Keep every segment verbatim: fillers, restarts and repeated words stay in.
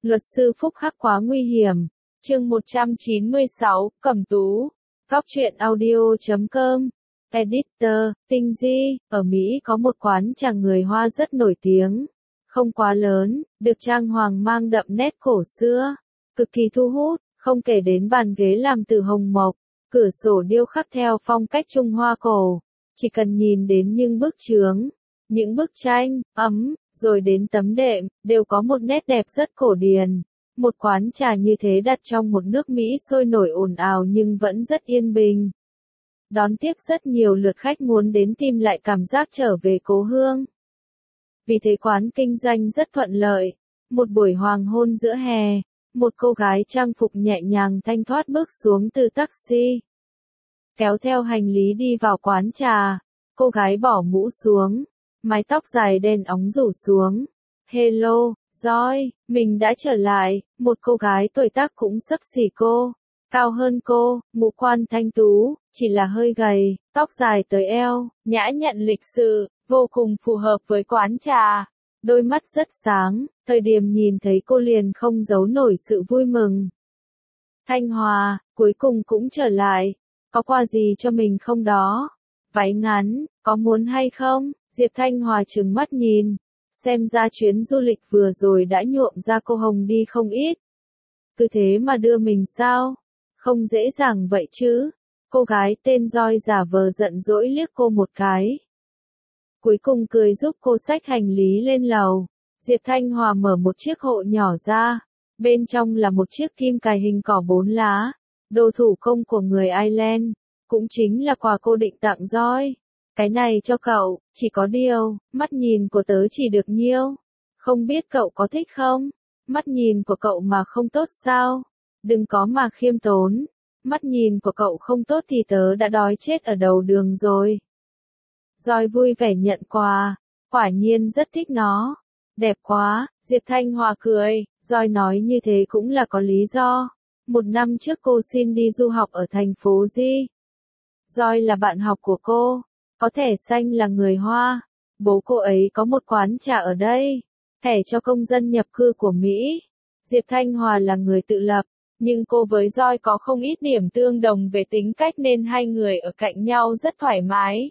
Luật sư Phúc Hắc quá nguy hiểm. Chương một trăm chín mươi sáu, Cẩm Tú. Góc truyện audio chấm com. Editor, Tinh Di. Ở Mỹ có một quán trà người Hoa rất nổi tiếng. Không quá lớn, được trang hoàng mang đậm nét cổ xưa. Cực kỳ thu hút, không kể đến bàn ghế làm từ hồng mộc. Cửa sổ điêu khắc theo phong cách Trung Hoa cổ. Chỉ cần nhìn đến những bức chướng, những bức tranh, ấm, rồi đến tấm đệm, đều có một nét đẹp rất cổ điển. Một quán trà như thế đặt trong một nước Mỹ sôi nổi ồn ào nhưng vẫn rất yên bình. Đón tiếp rất nhiều lượt khách muốn đến tìm lại cảm giác trở về cố hương. Vì thế quán kinh doanh rất thuận lợi. Một buổi hoàng hôn giữa hè, một cô gái trang phục nhẹ nhàng thanh thoát bước xuống từ taxi. Kéo theo hành lý đi vào quán trà, cô gái bỏ mũ xuống, mái tóc dài đen óng rủ xuống. Hello, Joy, mình đã trở lại. Một cô gái tuổi tác cũng xấp xỉ cô, cao hơn cô, ngũ quan thanh tú, chỉ là hơi gầy, tóc dài tới eo, nhã nhặn lịch sự, vô cùng phù hợp với quán trà. Đôi mắt rất sáng, thời điểm nhìn thấy cô liền không giấu nổi sự vui mừng. Thanh Hòa, cuối cùng cũng trở lại. Có quà gì cho mình không đó? Váy ngắn, có muốn hay không? Diệp Thanh Hòa trừng mắt nhìn. Xem ra chuyến du lịch vừa rồi đã nhuộm ra cô hồng đi không ít. Cứ thế mà đưa mình sao? Không dễ dàng vậy chứ. Cô gái tên Joy giả vờ giận dỗi liếc cô một cái. Cuối cùng cười giúp cô xách hành lý lên lầu. Diệp Thanh Hòa mở một chiếc hộ nhỏ ra. Bên trong là một chiếc kim cài hình cỏ bốn lá. Đồ thủ công của người Ireland. Cũng chính là quà cô định tặng Joy. Cái này cho cậu, chỉ có điều, mắt nhìn của tớ chỉ được nhiêu. Không biết cậu có thích không? Mắt nhìn của cậu mà không tốt sao? Đừng có mà khiêm tốn. Mắt nhìn của cậu không tốt thì tớ đã đói chết ở đầu đường rồi. Joy vui vẻ nhận quà, quả nhiên rất thích nó. Đẹp quá, Diệp Thanh Hòa cười, Joy nói như thế cũng là có lý do. Một năm trước cô xin đi du học ở thành phố Di. Joy là bạn học của cô, có thẻ xanh là người Hoa. Bố cô ấy có một quán trà ở đây, thẻ cho công dân nhập cư của Mỹ. Diệp Thanh Hòa là người tự lập, nhưng cô với Joy có không ít điểm tương đồng về tính cách nên hai người ở cạnh nhau rất thoải mái.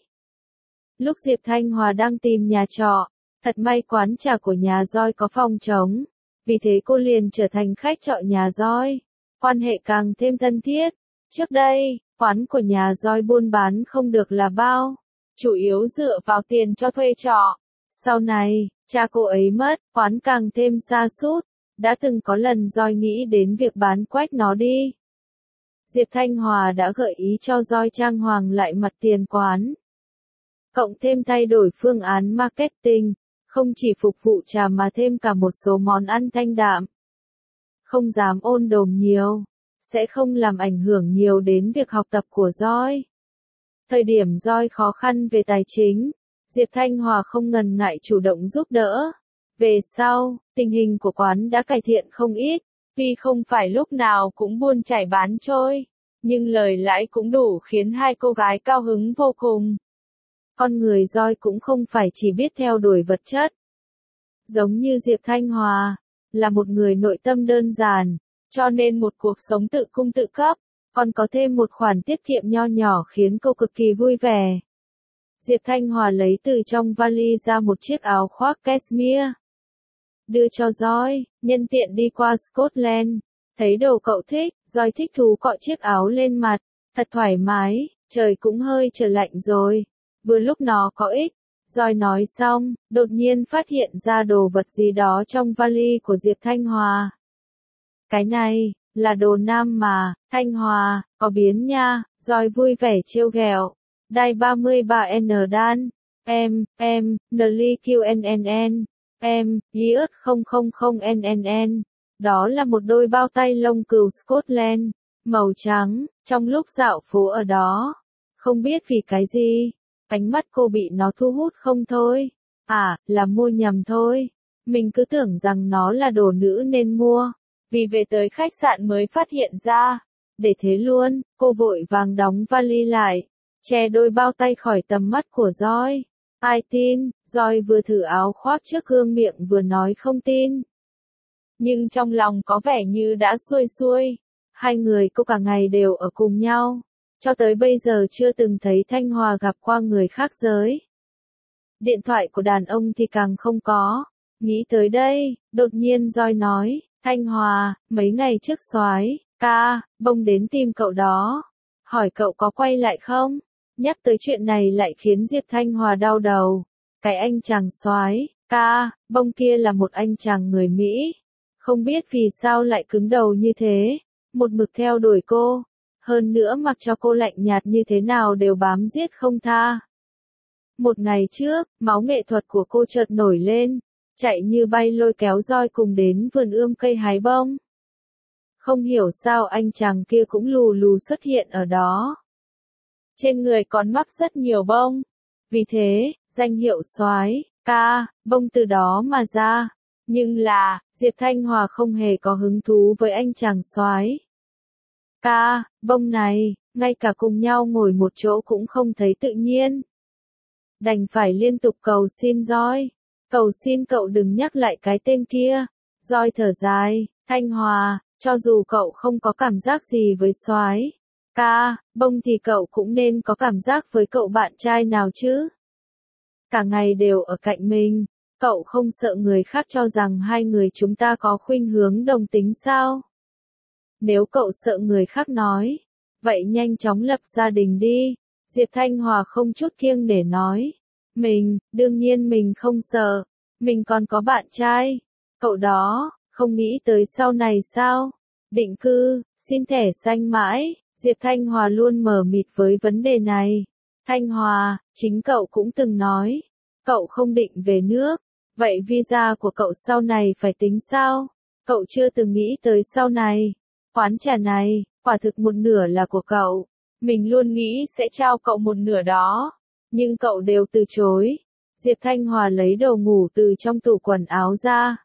Lúc Diệp Thanh Hòa đang tìm nhà trọ, thật may quán trà của nhà Joy có phòng trống, vì thế cô liền trở thành khách trọ nhà Joy. Quan hệ càng thêm thân thiết. Trước đây, quán của nhà Joy buôn bán không được là bao, chủ yếu dựa vào tiền cho thuê trọ. Sau này, cha cô ấy mất, quán càng thêm sa sút. Đã từng có lần Joy nghĩ đến việc bán quách nó đi. Diệp Thanh Hòa đã gợi ý cho Joy trang hoàng lại mặt tiền quán. Cộng thêm thay đổi phương án marketing, không chỉ phục vụ trà mà thêm cả một số món ăn thanh đạm. Không dám ôn đồm nhiều, sẽ không làm ảnh hưởng nhiều đến việc học tập của Joy. Thời điểm Joy khó khăn về tài chính, Diệp Thanh Hòa không ngần ngại chủ động giúp đỡ. Về sau, tình hình của quán đã cải thiện không ít, tuy không phải lúc nào cũng buôn chảy bán trôi, nhưng lời lãi cũng đủ khiến hai cô gái cao hứng vô cùng. Con người Joy cũng không phải chỉ biết theo đuổi vật chất. Giống như Diệp Thanh Hòa, là một người nội tâm đơn giản, cho nên một cuộc sống tự cung tự cấp, còn có thêm một khoản tiết kiệm nho nhỏ khiến cô cực kỳ vui vẻ. Diệp Thanh Hòa lấy từ trong vali ra một chiếc áo khoác cashmere. Đưa cho Joy, nhân tiện đi qua Scotland. Thấy đồ cậu thích, Joy thích thú cọ chiếc áo lên mặt. Thật thoải mái, trời cũng hơi trở lạnh rồi. Vừa lúc nó có ích. Joy nói xong, đột nhiên phát hiện ra đồ vật gì đó trong vali của Diệp Thanh Hòa. Cái này, là đồ nam mà, Thanh Hòa, có biến nha. Joy vui vẻ trêu ghẹo. Đai ba mươi ba N đan. Em, em, Nli Q N N N. Em, Liut không không không N N N. Đó là một đôi bao tay lông cừu Scotland, màu trắng. Trong lúc dạo phố ở đó, không biết vì cái gì, ánh mắt cô bị nó thu hút không thôi. À, là mua nhầm thôi. Mình cứ tưởng rằng nó là đồ nữ nên mua. Vì về tới khách sạn mới phát hiện ra. Để thế luôn, cô vội vàng đóng vali lại, che đôi bao tay khỏi tầm mắt của Joy. Ai tin? Joy vừa thử áo khoác trước gương miệng vừa nói không tin. nhưng trong lòng có vẻ như đã xuôi xuôi. Hai người cô cả ngày đều ở cùng nhau, cho tới bây giờ chưa từng thấy Thanh Hòa gặp qua người khác giới. Điện thoại của đàn ông thì càng không có. Nghĩ tới đây, đột nhiên Joy nói, Thanh Hòa, mấy ngày trước soái ca, bông đến tìm cậu đó. Hỏi cậu có quay lại không? Nhắc tới chuyện này lại khiến Diệp Thanh Hòa đau đầu. Cái anh chàng soái ca, bông kia là một anh chàng người Mỹ. Không biết vì sao lại cứng đầu như thế. Một mực theo đuổi cô. Hơn nữa mặc cho cô lạnh nhạt như thế nào đều bám giết không tha. Một ngày trước, máu nghệ thuật của cô chợt nổi lên. Chạy như bay lôi kéo Joy cùng đến vườn ươm cây hái bông. Không hiểu sao anh chàng kia cũng lù lù xuất hiện ở đó. Trên người còn mắc rất nhiều bông. Vì thế, danh hiệu soái ca, bông từ đó mà ra. Nhưng là, Diệp Thanh Hòa không hề có hứng thú với anh chàng soái ca, bông này, ngay cả cùng nhau ngồi một chỗ cũng không thấy tự nhiên. Đành phải liên tục cầu xin Joy. Cầu xin cậu đừng nhắc lại cái tên kia. Joy thở dài, Thanh Hòa, cho dù cậu không có cảm giác gì với soái ca, bông thì cậu cũng nên có cảm giác với cậu bạn trai nào chứ. Cả ngày đều ở cạnh mình, cậu không sợ người khác cho rằng hai người chúng ta có khuynh hướng đồng tính sao? Nếu cậu sợ người khác nói, vậy nhanh chóng lập gia đình đi. Diệp Thanh Hòa không chút kiêng để nói. Mình, đương nhiên mình không sợ. Mình còn có bạn trai. Cậu đó, không nghĩ tới sau này sao? Định cư, xin thẻ xanh mãi. Diệp Thanh Hòa luôn mờ mịt với vấn đề này. Thanh Hòa, chính cậu cũng từng nói. Cậu không định về nước. Vậy visa của cậu sau này phải tính sao? Cậu chưa từng nghĩ tới sau này. Quán trà này, quả thực một nửa là của cậu. Mình luôn nghĩ sẽ trao cậu một nửa đó. Nhưng cậu đều từ chối. Diệp Thanh Hòa lấy đồ ngủ từ trong tủ quần áo ra.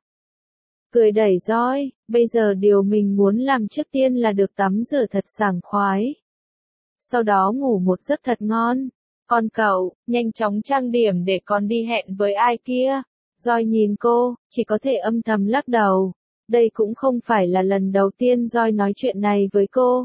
Cười đẩy Joy, bây giờ điều mình muốn làm trước tiên là được tắm rửa thật sảng khoái. Sau đó ngủ một giấc thật ngon. Còn cậu, nhanh chóng trang điểm để còn đi hẹn với ai kia. Joy nhìn cô, chỉ có thể âm thầm lắc đầu. Đây cũng không phải là lần đầu tiên Joy nói chuyện này với cô.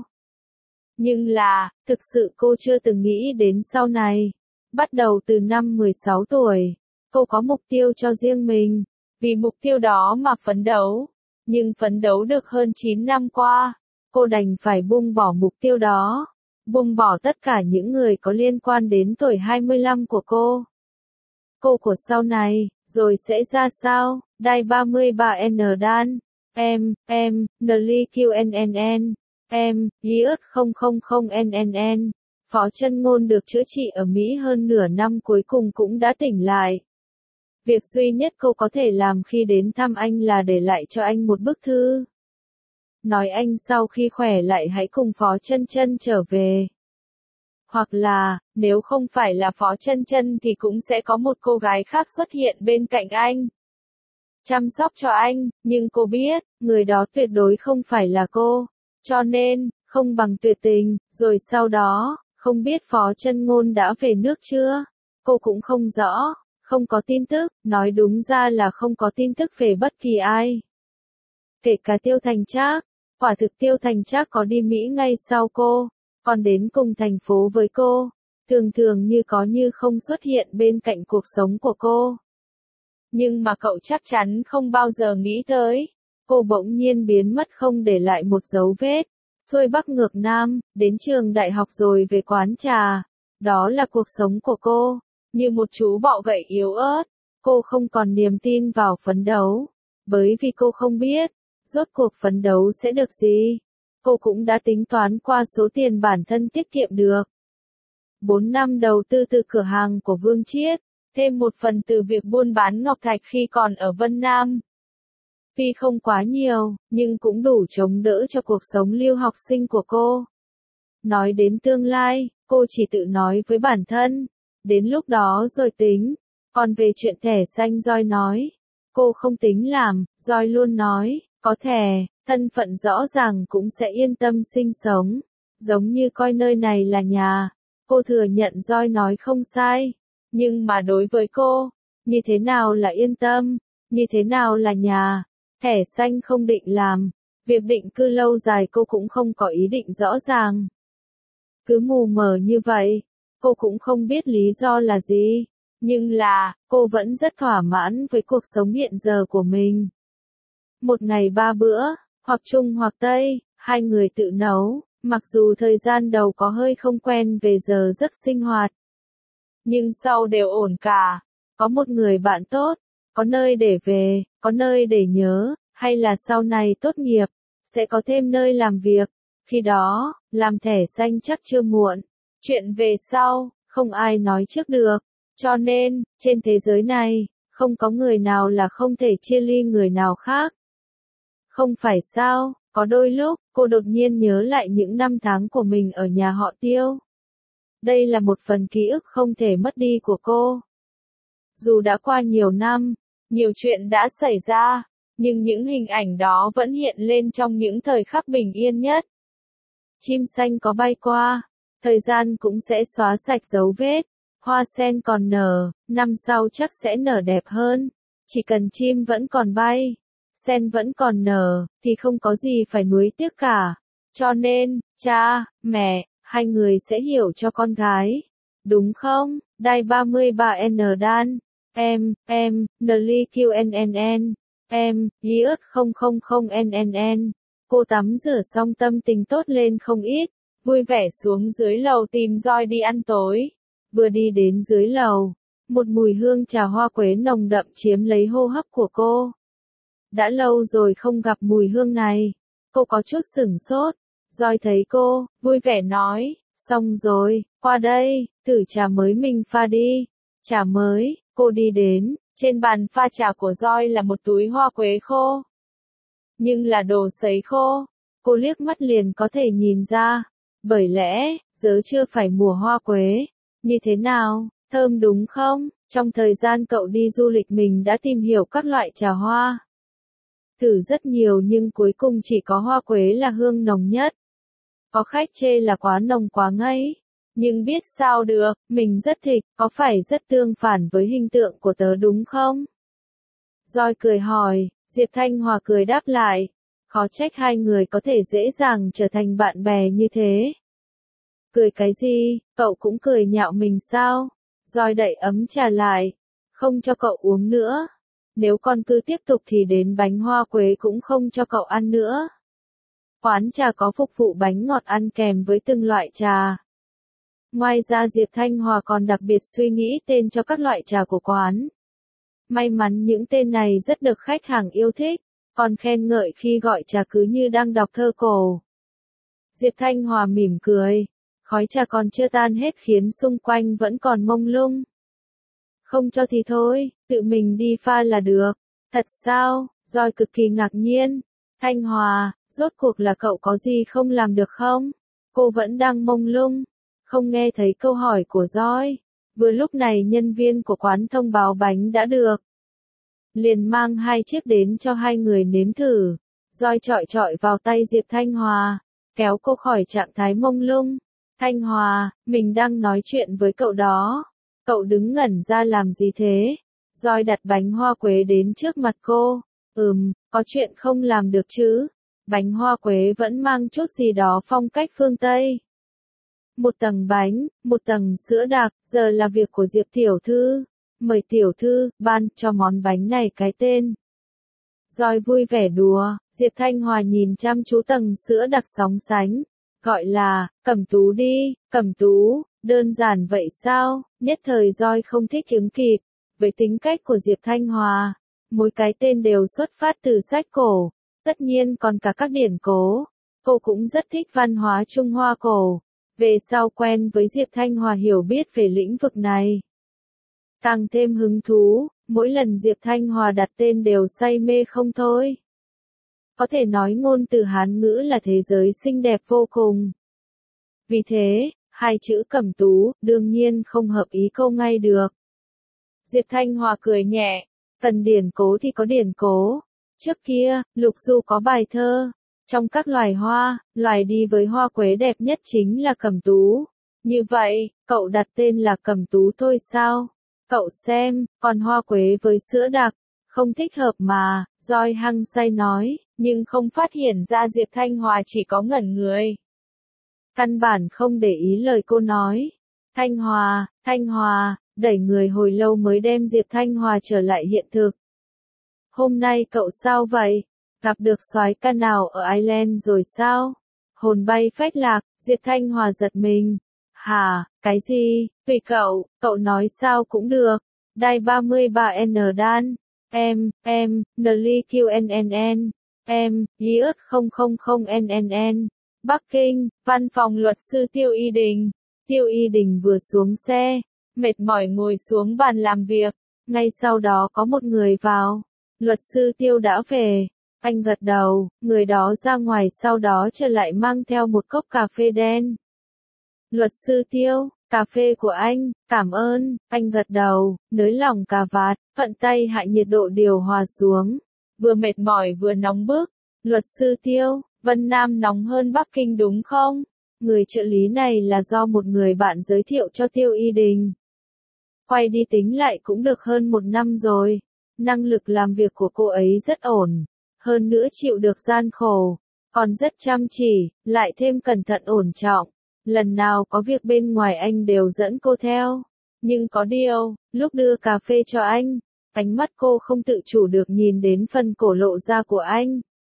Nhưng là, thực sự cô chưa từng nghĩ đến sau này. Bắt đầu từ năm mười sáu tuổi, cô có mục tiêu cho riêng mình. Vì mục tiêu đó mà phấn đấu. Nhưng phấn đấu được hơn chín năm qua, cô đành phải buông bỏ mục tiêu đó. Buông bỏ tất cả những người có liên quan đến tuổi hai mươi lăm của cô. Cô của sau này, rồi sẽ ra sao? Đài ba mươi ba N Dan. Em, em, Nli Q N N N. Em, Liut không không không N N N. Phó Chân Ngôn được chữa trị ở Mỹ hơn nửa năm cuối cùng cũng đã tỉnh lại. Việc duy nhất cô có thể làm khi đến thăm anh là để lại cho anh một bức thư. Nói anh sau khi khỏe lại hãy cùng Phó Chân Chân trở về. Hoặc là, nếu không phải là Phó Chân Chân thì cũng sẽ có một cô gái khác xuất hiện bên cạnh anh. Chăm sóc cho anh, nhưng cô biết, người đó tuyệt đối không phải là cô. Cho nên, không bằng tuyệt tình, rồi sau đó, không biết Phó Chân Ngôn đã về nước chưa? Cô cũng không rõ, không có tin tức, nói đúng ra là không có tin tức về bất kỳ ai. Kể cả Tiêu Thành Trác, quả thực Tiêu Thành Trác có đi Mỹ ngay sau cô, còn đến cùng thành phố với cô, thường thường như có như không xuất hiện bên cạnh cuộc sống của cô. Nhưng mà cậu chắc chắn không bao giờ nghĩ tới, cô bỗng nhiên biến mất không để lại một dấu vết, xuôi Bắc ngược Nam, đến trường đại học rồi về quán trà. Đó là cuộc sống của cô, như một chú bọ gậy yếu ớt. Cô không còn niềm tin vào phấn đấu, bởi vì cô không biết, rốt cuộc phấn đấu sẽ được gì. Cô cũng đã tính toán qua số tiền bản thân tiết kiệm được. bốn năm đầu tư từ cửa hàng của Vương Chiết, thêm một phần từ việc buôn bán ngọc thạch khi còn ở Vân Nam. Tuy không quá nhiều, nhưng cũng đủ chống đỡ cho cuộc sống lưu học sinh của cô. Nói đến tương lai, cô chỉ tự nói với bản thân, đến lúc đó rồi tính. Còn về chuyện thẻ xanh Joy nói, cô không tính làm. Joy luôn nói, có thẻ, thân phận rõ ràng cũng sẽ yên tâm sinh sống, giống như coi nơi này là nhà. Cô thừa nhận Joy nói không sai, nhưng mà đối với cô, như thế nào là yên tâm, như thế nào là nhà? Thẻ xanh không định làm, việc định cư lâu dài cô cũng không có ý định rõ ràng. Cứ mù mờ như vậy, cô cũng không biết lý do là gì, nhưng là, cô vẫn rất thỏa mãn với cuộc sống hiện giờ của mình. Một ngày ba bữa, hoặc Trung hoặc Tây, hai người tự nấu, mặc dù thời gian đầu có hơi không quen về giờ giấc sinh hoạt. Nhưng sau đều ổn cả, có một người bạn tốt, có nơi để về, có nơi để nhớ, hay là sau này tốt nghiệp, sẽ có thêm nơi làm việc, khi đó, làm thẻ xanh chắc chưa muộn. Chuyện về sau, không ai nói trước được, cho nên, trên thế giới này, không có người nào là không thể chia ly người nào khác. Không phải sao, có đôi lúc, cô đột nhiên nhớ lại những năm tháng của mình ở nhà họ Tiêu. Đây là một phần ký ức không thể mất đi của cô. Dù đã qua nhiều năm, nhiều chuyện đã xảy ra, nhưng những hình ảnh đó vẫn hiện lên trong những thời khắc bình yên nhất. Chim xanh có bay qua, thời gian cũng sẽ xóa sạch dấu vết. Hoa sen còn nở, năm sau chắc sẽ nở đẹp hơn. Chỉ cần chim vẫn còn bay, sen vẫn còn nở, thì không có gì phải nuối tiếc cả. Cho nên, cha, mẹ, hai người sẽ hiểu cho con gái. Đúng không? Đài ba mươi ba N Đan. Em, em, Nli Q N N N. Em, Yiut không không không N N N. Cô tắm rửa xong tâm tình tốt lên không ít, vui vẻ xuống dưới lầu tìm Joy đi ăn tối. Vừa đi đến dưới lầu, một mùi hương trà hoa quế nồng đậm chiếm lấy hô hấp của cô. Đã lâu rồi không gặp mùi hương này, cô có chút sửng sốt. Joy thấy cô, vui vẻ nói, xong rồi, qua đây, thử trà mới mình pha đi. Trà mới, cô đi đến, trên bàn pha trà của Joy là một túi hoa quế khô. Nhưng là đồ sấy khô, cô liếc mắt liền có thể nhìn ra, bởi lẽ, giờ chưa phải mùa hoa quế. Như thế nào, thơm đúng không? Trong thời gian cậu đi du lịch mình đã tìm hiểu các loại trà hoa. Thử rất nhiều nhưng cuối cùng chỉ có hoa quế là hương nồng nhất. Có khách chê là quá nồng quá ngấy. Nhưng biết sao được, mình rất thích, có phải rất tương phản với hình tượng của tớ đúng không? Joy cười hỏi, Diệp Thanh Hòa cười đáp lại. Khó trách hai người có thể dễ dàng trở thành bạn bè như thế. Cười cái gì, cậu cũng cười nhạo mình sao? Joy đậy ấm trà lại, không cho cậu uống nữa. Nếu con cứ tiếp tục thì đến bánh hoa quế cũng không cho cậu ăn nữa. Quán trà có phục vụ bánh ngọt ăn kèm với từng loại trà. Ngoài ra Diệp Thanh Hòa còn đặc biệt suy nghĩ tên cho các loại trà của quán. May mắn những tên này rất được khách hàng yêu thích, còn khen ngợi khi gọi trà cứ như đang đọc thơ cổ. Diệp Thanh Hòa mỉm cười, khói trà còn chưa tan hết khiến xung quanh vẫn còn mông lung. Không cho thì thôi, tự mình đi pha là được. Thật sao? Joy cực kỳ ngạc nhiên. Thanh Hòa, rốt cuộc là cậu có gì không làm được không? Cô vẫn đang mông lung, không nghe thấy câu hỏi của Joy. Vừa lúc này nhân viên của quán thông báo bánh đã được. Liền mang hai chiếc đến cho hai người nếm thử. Joy chọi chọi vào tay Diệp Thanh Hòa, kéo cô khỏi trạng thái mông lung. Thanh Hòa, mình đang nói chuyện với cậu đó. Cậu đứng ngẩn ra làm gì thế? Joy đặt bánh hoa quế đến trước mặt cô. Ừm, có chuyện không làm được chứ. Bánh hoa quế vẫn mang chút gì đó phong cách phương Tây. Một tầng bánh, một tầng sữa đặc, giờ là việc của Diệp tiểu thư. Mời tiểu thư, ban cho món bánh này cái tên. Joy vui vẻ đùa, Diệp Thanh Hòa nhìn chăm chú tầng sữa đặc sóng sánh. Gọi là, Cẩm Tú đi, Cẩm Tú, đơn giản vậy sao? Nhất thời Joy không thích ứng kịp. Với tính cách của Diệp Thanh Hòa, mỗi cái tên đều xuất phát từ sách cổ, tất nhiên còn cả các điển cố. Cô cũng rất thích văn hóa Trung Hoa cổ. Về sau quen với Diệp Thanh Hòa hiểu biết về lĩnh vực này, càng thêm hứng thú, mỗi lần Diệp Thanh Hòa đặt tên đều say mê không thôi. Có thể nói ngôn từ Hán ngữ là thế giới xinh đẹp vô cùng. Vì thế, hai chữ Cẩm Tú, đương nhiên không hợp ý câu ngay được. Diệp Thanh Hòa cười nhẹ, cần điển cố thì có điển cố. Trước kia, Lục Du có bài thơ. Trong các loài hoa, loài đi với hoa quế đẹp nhất chính là Cẩm Tú. Như vậy, cậu đặt tên là Cẩm Tú thôi sao? Cậu xem, còn hoa quế với sữa đặc, Không thích hợp mà, Doi hăng say nói, nhưng không phát hiện ra Diệp Thanh Hòa chỉ có ngẩn người. Căn bản không để ý lời cô nói. Thanh Hòa, Thanh Hòa, đẩy người hồi lâu mới đem Diệp Thanh Hòa trở lại hiện thực. Hôm nay cậu sao vậy? Gặp được soái ca nào ở Ireland rồi sao? Hồn bay phách lạc, Diệp Thanh Hòa giật mình. Hả, cái gì? Tùy cậu, cậu nói sao cũng được. Đài ba mươi ba N đan. Em, em, Nli Q N N N. Em, Yiut không không không N N N. Bắc Kinh, văn phòng luật sư Tiêu Y Đình. Tiêu Y Đình vừa xuống xe, mệt mỏi ngồi xuống bàn làm việc. Ngay sau đó có một người vào. Luật sư Tiêu đã về. Anh gật đầu, người đó ra ngoài sau đó trở lại mang theo một cốc cà phê đen. Luật sư Tiêu, cà phê của anh, cảm ơn, anh gật đầu, nới lỏng cà vạt, thuận tay hạ nhiệt độ điều hòa xuống. Vừa mệt mỏi vừa nóng bức. Luật sư Tiêu, Vân Nam nóng hơn Bắc Kinh đúng không? Người trợ lý này là do một người bạn giới thiệu cho Tiêu Y Đình. Quay đi tính lại cũng được hơn một năm rồi. Năng lực làm việc của cô ấy rất ổn. Hơn nữa chịu được gian khổ. Còn rất chăm chỉ, lại thêm cẩn thận ổn trọng. Lần nào có việc bên ngoài anh đều dẫn cô theo. Nhưng có điều, lúc đưa cà phê cho anh, ánh mắt cô không tự chủ được nhìn đến phần cổ lộ ra của anh.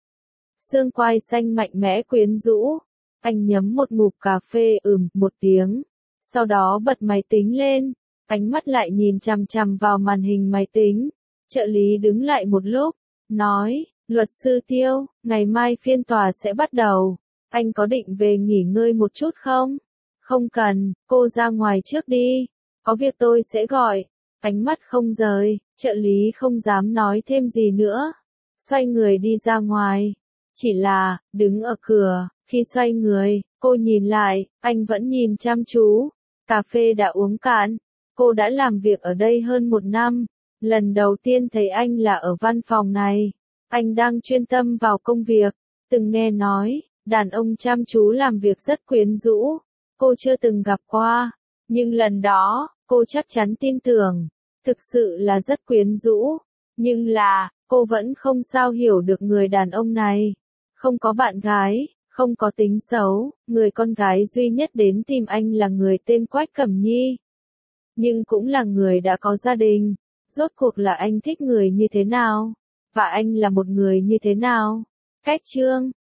Xương quai xanh mạnh mẽ quyến rũ. Anh nhấm một ngụm cà phê ừm một tiếng. Sau đó bật máy tính lên. Ánh mắt lại nhìn chằm chằm vào màn hình máy tính. Trợ lý đứng lại một lúc. Nói, luật sư Tiêu, ngày mai phiên tòa sẽ bắt đầu. Anh có định về nghỉ ngơi một chút không? Không cần, cô ra ngoài trước đi. Có việc tôi sẽ gọi. Ánh mắt không rời, trợ lý không dám nói thêm gì nữa. Xoay người đi ra ngoài. Chỉ là, đứng ở cửa, khi xoay người, cô nhìn lại, anh vẫn nhìn chăm chú. Cà phê đã uống cạn. Cô đã làm việc ở đây hơn một năm. Lần đầu tiên thấy anh là ở văn phòng này. Anh đang chuyên tâm vào công việc. Từng nghe nói, đàn ông chăm chú làm việc rất quyến rũ. Cô chưa từng gặp qua. Nhưng lần đó, cô chắc chắn tin tưởng. Thực sự là rất quyến rũ. Nhưng là, cô vẫn không sao hiểu được người đàn ông này. Không có bạn gái, không có tính xấu. Người con gái duy nhất đến tìm anh là người tên Quách Cẩm Nhi. Nhưng cũng là người đã có gia đình. Rốt cuộc là anh thích người như thế nào? Và anh là một người như thế nào? Cách chương